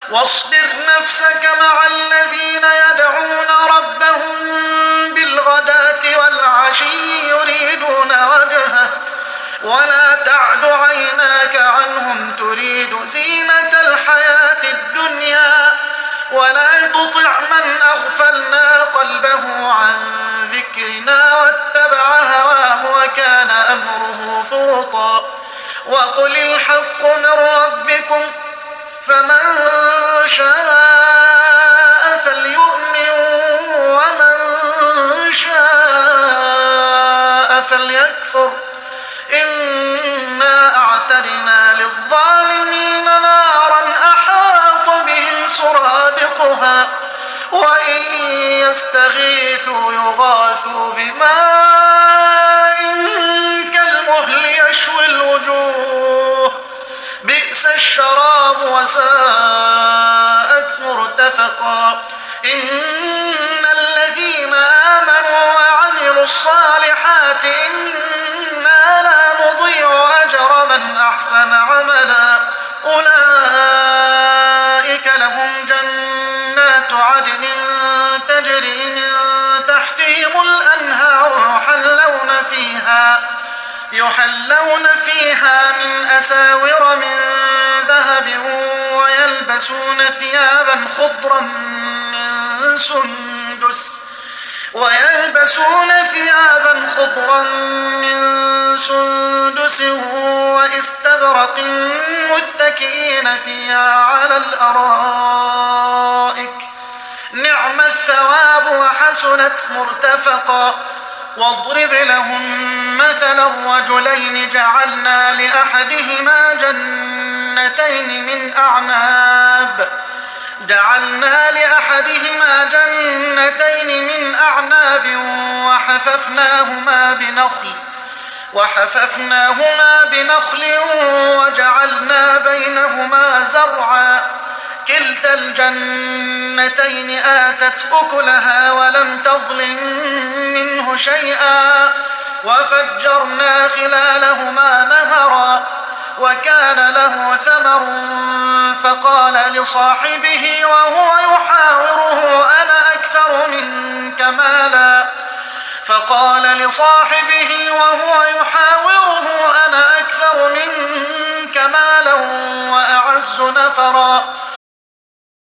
واصبر نفسك مع الذين يدعون ربهم بالغداة والعشي يريدون وجهه ولا تعد عيناك عنهم تريد زينة الحياة الدنيا ولا تطع من أغفلنا قلبه عن ذكرنا واتبع هواه وكان أمره فرطا وقل الحق من ربكم فمن شاء فليؤمن ومن شاء فليكفر إنا أعتدنا للظالمين نارا أحاط بهم سرادقها وإن يستغيثوا يغاثوا بماء كالمهل يشوي الوجوه بئس الشراب وساءت مرتفقا إن الذين آمنوا وعملوا الصالحات إنا لا نضيع أجر من أحسن عملا أولئك لهم جنات عدن تجري من تحتهم الأنهار يحلون فيها من أساور من ذهب ويلبسون ثيابا خضرا من سندس واستبرق متكئين فيها على الأرائك نعم الثواب وحسنت مرتفقا واضرب لهم مثلا الرجلين جعلنا لأحدهما جنتين من أعناب وحففناهما بنخل وجعلنا بينهما زرعا كلتا الجنتين آتت أكلها ولم تظلم منه شيئا وفجرنا خلالهما نهرا وكان له ثمر فقال لصاحبه وهو يحاوره أنا أكثر منك مالا وأعز نفرا